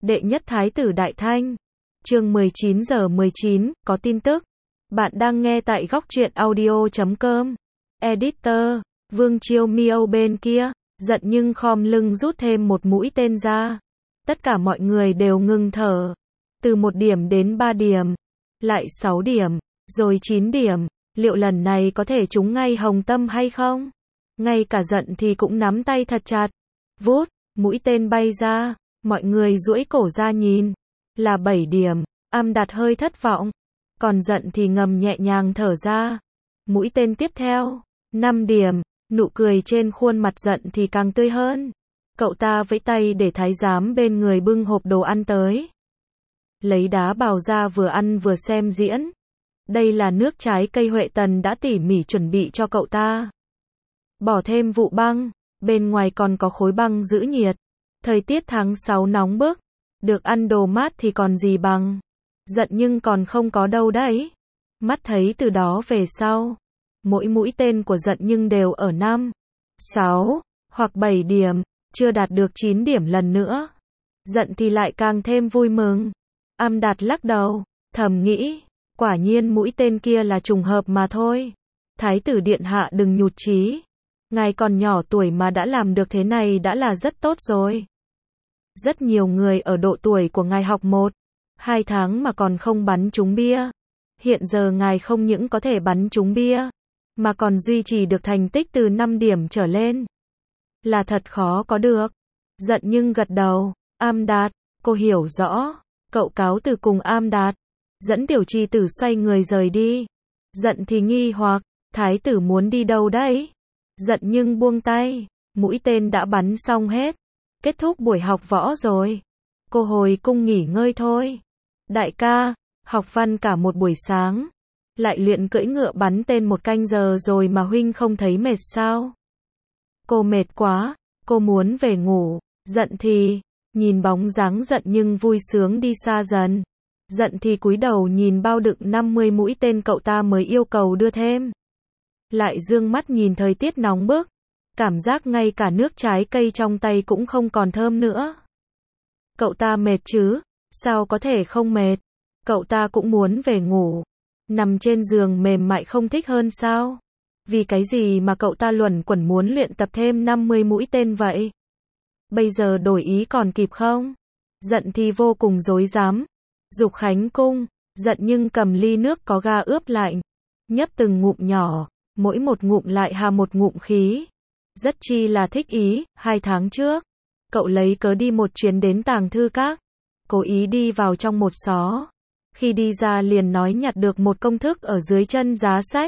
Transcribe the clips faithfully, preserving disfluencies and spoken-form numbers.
Đệ nhất thái tử Đại Thanh. Chương mười chín giờ mười chín, có tin tức. Bạn đang nghe tại góc truyện audio chấm com. Editor, Vương Chiêu Miêu bên kia, giận nhưng khom lưng rút thêm một mũi tên ra. Tất cả mọi người đều ngừng thở. Từ một điểm đến ba điểm, lại sáu điểm, rồi chín điểm. Liệu lần này có thể trúng ngay hồng tâm hay không? Ngay cả giận thì cũng nắm tay thật chặt. Vút, mũi tên bay ra, mọi người duỗi cổ ra nhìn. Là bảy điểm, Am Đạt hơi thất vọng. Còn giận thì ngầm nhẹ nhàng thở ra. Mũi tên tiếp theo, năm điểm, nụ cười trên khuôn mặt giận thì càng tươi hơn. Cậu ta vẫy tay để thái giám bên người bưng hộp đồ ăn tới. Lấy đá bào ra vừa ăn vừa xem diễn. Đây là nước trái cây Huệ Tần đã tỉ mỉ chuẩn bị cho cậu ta. Bỏ thêm vụ băng, bên ngoài còn có khối băng giữ nhiệt. Thời tiết tháng sáu nóng bức, được ăn đồ mát thì còn gì bằng. Giận nhưng còn không có đâu đấy. Mắt thấy từ đó về sau, mỗi mũi tên của giận nhưng đều ở năm, sáu, hoặc bảy điểm, chưa đạt được chín điểm lần nữa. Giận thì lại càng thêm vui mừng. Am Đạt lắc đầu, thầm nghĩ, quả nhiên mũi tên kia là trùng hợp mà thôi. Thái tử điện hạ đừng nhụt chí. Ngài còn nhỏ tuổi mà đã làm được thế này đã là rất tốt rồi. Rất nhiều người ở độ tuổi của ngài học một, hai tháng mà còn không bắn trúng bia. Hiện giờ ngài không những có thể bắn trúng bia, mà còn duy trì được thành tích từ năm điểm trở lên. Là thật khó có được. Giận nhưng gật đầu, Am Đạt, cô hiểu rõ. Cậu cáo từ cùng Am Đạt, dẫn tiểu trì tử xoay người rời đi. Giận thì nghi hoặc, thái tử muốn đi đâu đấy? Giận nhưng buông tay, mũi tên đã bắn xong hết. Kết thúc buổi học võ rồi. Cô hồi cung nghỉ ngơi thôi. Đại ca, học văn cả một buổi sáng. Lại luyện cưỡi ngựa bắn tên một canh giờ rồi mà huynh không thấy mệt sao? Cô mệt quá, cô muốn về ngủ. Giận thì, nhìn bóng dáng giận nhưng vui sướng đi xa dần. Giận thì cúi đầu nhìn bao đựng năm mươi mũi tên cậu ta mới yêu cầu đưa thêm. Lại dương mắt nhìn thời tiết nóng bức. Cảm giác ngay cả nước trái cây trong tay cũng không còn thơm nữa. Cậu ta mệt chứ? Sao có thể không mệt? Cậu ta cũng muốn về ngủ. Nằm trên giường mềm mại không thích hơn sao? Vì cái gì mà cậu ta luẩn quẩn muốn luyện tập thêm năm mươi mũi tên vậy? Bây giờ đổi ý còn kịp không? Giận thì vô cùng rối rắm. Dục Khánh cung, giận nhưng cầm ly nước có ga ướp lạnh. Nhấp từng ngụm nhỏ, mỗi một ngụm lại hà một ngụm khí. Rất chi là thích ý. Hai tháng trước, cậu lấy cớ đi một chuyến đến tàng thư các. Cố ý đi vào trong một xó. Khi đi ra liền nói nhặt được một công thức ở dưới chân giá sách.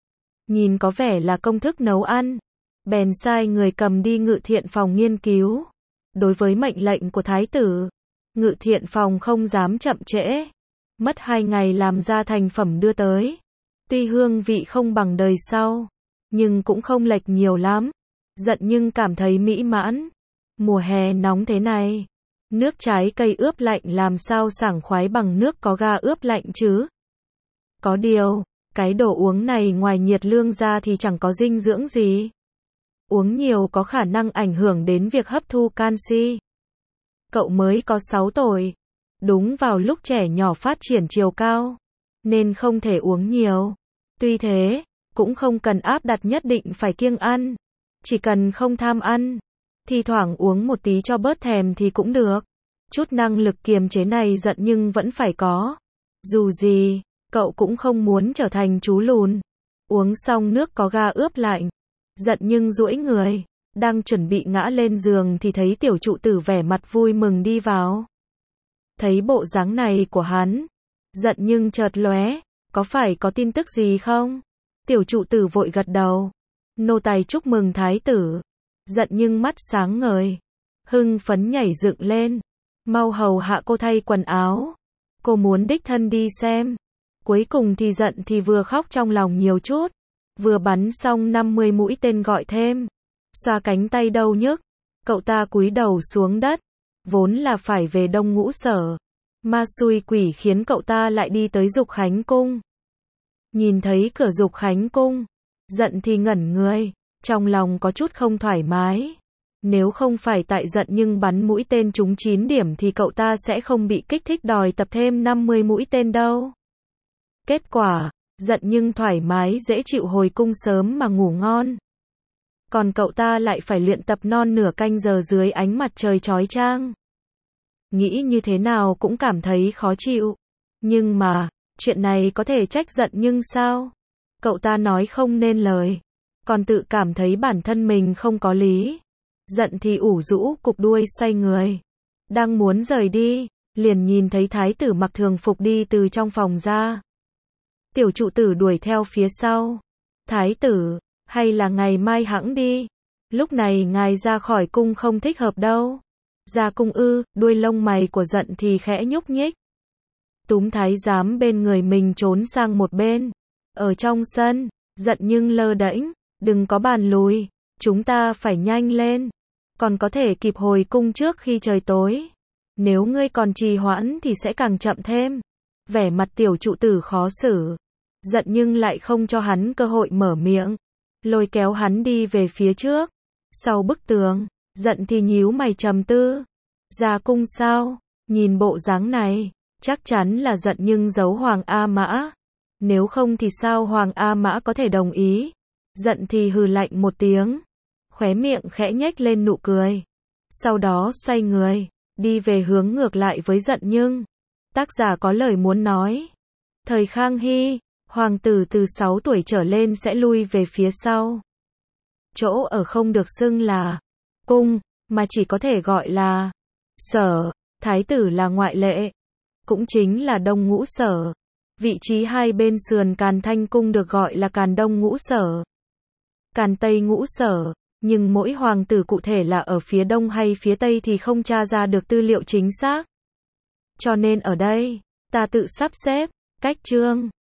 Nhìn có vẻ là công thức nấu ăn. Bèn sai người cầm đi ngự thiện phòng nghiên cứu. Đối với mệnh lệnh của thái tử, ngự thiện phòng không dám chậm trễ. Mất hai ngày làm ra thành phẩm đưa tới. Tuy hương vị không bằng đời sau, nhưng cũng không lệch nhiều lắm. Giận nhưng cảm thấy mỹ mãn. Mùa hè nóng thế này, nước trái cây ướp lạnh làm sao sảng khoái bằng nước có ga ướp lạnh chứ. Có điều, cái đồ uống này ngoài nhiệt lương ra thì chẳng có dinh dưỡng gì. Uống nhiều có khả năng ảnh hưởng đến việc hấp thu canxi. Cậu mới có sáu tuổi, đúng vào lúc trẻ nhỏ phát triển chiều cao, nên không thể uống nhiều. Tuy thế, cũng không cần áp đặt nhất định phải kiêng ăn. Chỉ cần không tham ăn, thi thoảng uống một tí cho bớt thèm thì cũng được. Chút năng lực kiềm chế này giận nhưng vẫn phải có. Dù gì, cậu cũng không muốn trở thành chú lùn. Uống xong nước có ga ướp lạnh, giận nhưng duỗi người, đang chuẩn bị ngã lên giường thì thấy tiểu trụ tử vẻ mặt vui mừng đi vào. Thấy bộ dáng này của hắn, giận nhưng chợt lóe, có phải có tin tức gì không? Tiểu trụ tử vội gật đầu. Nô tài chúc mừng thái tử. Giận nhưng mắt sáng ngời, hưng phấn nhảy dựng lên. Mau hầu hạ cô thay quần áo. Cô muốn đích thân đi xem. Cuối cùng thì giận thì vừa khóc trong lòng nhiều chút, vừa bắn xong năm mươi mũi tên gọi thêm. Xoa cánh tay đau nhức, cậu ta cúi đầu xuống đất. Vốn là phải về Đông Ngũ Sở, ma xui quỷ khiến cậu ta lại đi tới Dục Khánh cung. Nhìn thấy cửa Dục Khánh cung, giận thì ngẩn người, trong lòng có chút không thoải mái. Nếu không phải tại giận nhưng bắn mũi tên trúng chín điểm thì cậu ta sẽ không bị kích thích đòi tập thêm năm mươi mũi tên đâu. Kết quả, giận nhưng thoải mái dễ chịu hồi cung sớm mà ngủ ngon. Còn cậu ta lại phải luyện tập non nửa canh giờ dưới ánh mặt trời chói chang. Nghĩ như thế nào cũng cảm thấy khó chịu. Nhưng mà, chuyện này có thể trách giận nhưng sao? Cậu ta nói không nên lời. Còn tự cảm thấy bản thân mình không có lý. Giận thì ủ rũ cục đuôi xoay người. Đang muốn rời đi, liền nhìn thấy thái tử mặc thường phục đi từ trong phòng ra. Tiểu trụ tử đuổi theo phía sau. Thái tử, hay là ngày mai hẵng đi. Lúc này ngài ra khỏi cung không thích hợp đâu. Ra cung ư, đuôi lông mày của giận thì khẽ nhúc nhích. Túm thái giám bên người mình trốn sang một bên. Ở trong sân, giận nhưng lơ đễnh, đừng có bàn lùi, chúng ta phải nhanh lên. Còn có thể kịp hồi cung trước khi trời tối. Nếu ngươi còn trì hoãn thì sẽ càng chậm thêm. Vẻ mặt tiểu trụ tử khó xử. Giận nhưng lại không cho hắn cơ hội mở miệng. Lôi kéo hắn đi về phía trước. Sau bức tường, giận thì nhíu mày trầm tư. Ra cung sao? Nhìn bộ dáng này, chắc chắn là giận nhưng giấu Hoàng A Mã. Nếu không thì sao Hoàng A Mã có thể đồng ý? Giận thì hừ lạnh một tiếng. Khóe miệng khẽ nhếch lên nụ cười. Sau đó xoay người, đi về hướng ngược lại với giận nhưng. Tác giả có lời muốn nói. Thời Khang Hy, hoàng tử từ sáu tuổi trở lên sẽ lui về phía sau. Chỗ ở không được xưng là cung, mà chỉ có thể gọi là sở, thái tử là ngoại lệ. Cũng chính là Đông Ngũ Sở. Vị trí hai bên sườn Càn Thanh Cung được gọi là Càn Đông Ngũ Sở, Càn Tây Ngũ Sở, nhưng mỗi hoàng tử cụ thể là ở phía đông hay phía tây thì không tra ra được tư liệu chính xác. Cho nên ở đây, ta tự sắp xếp, cách chương.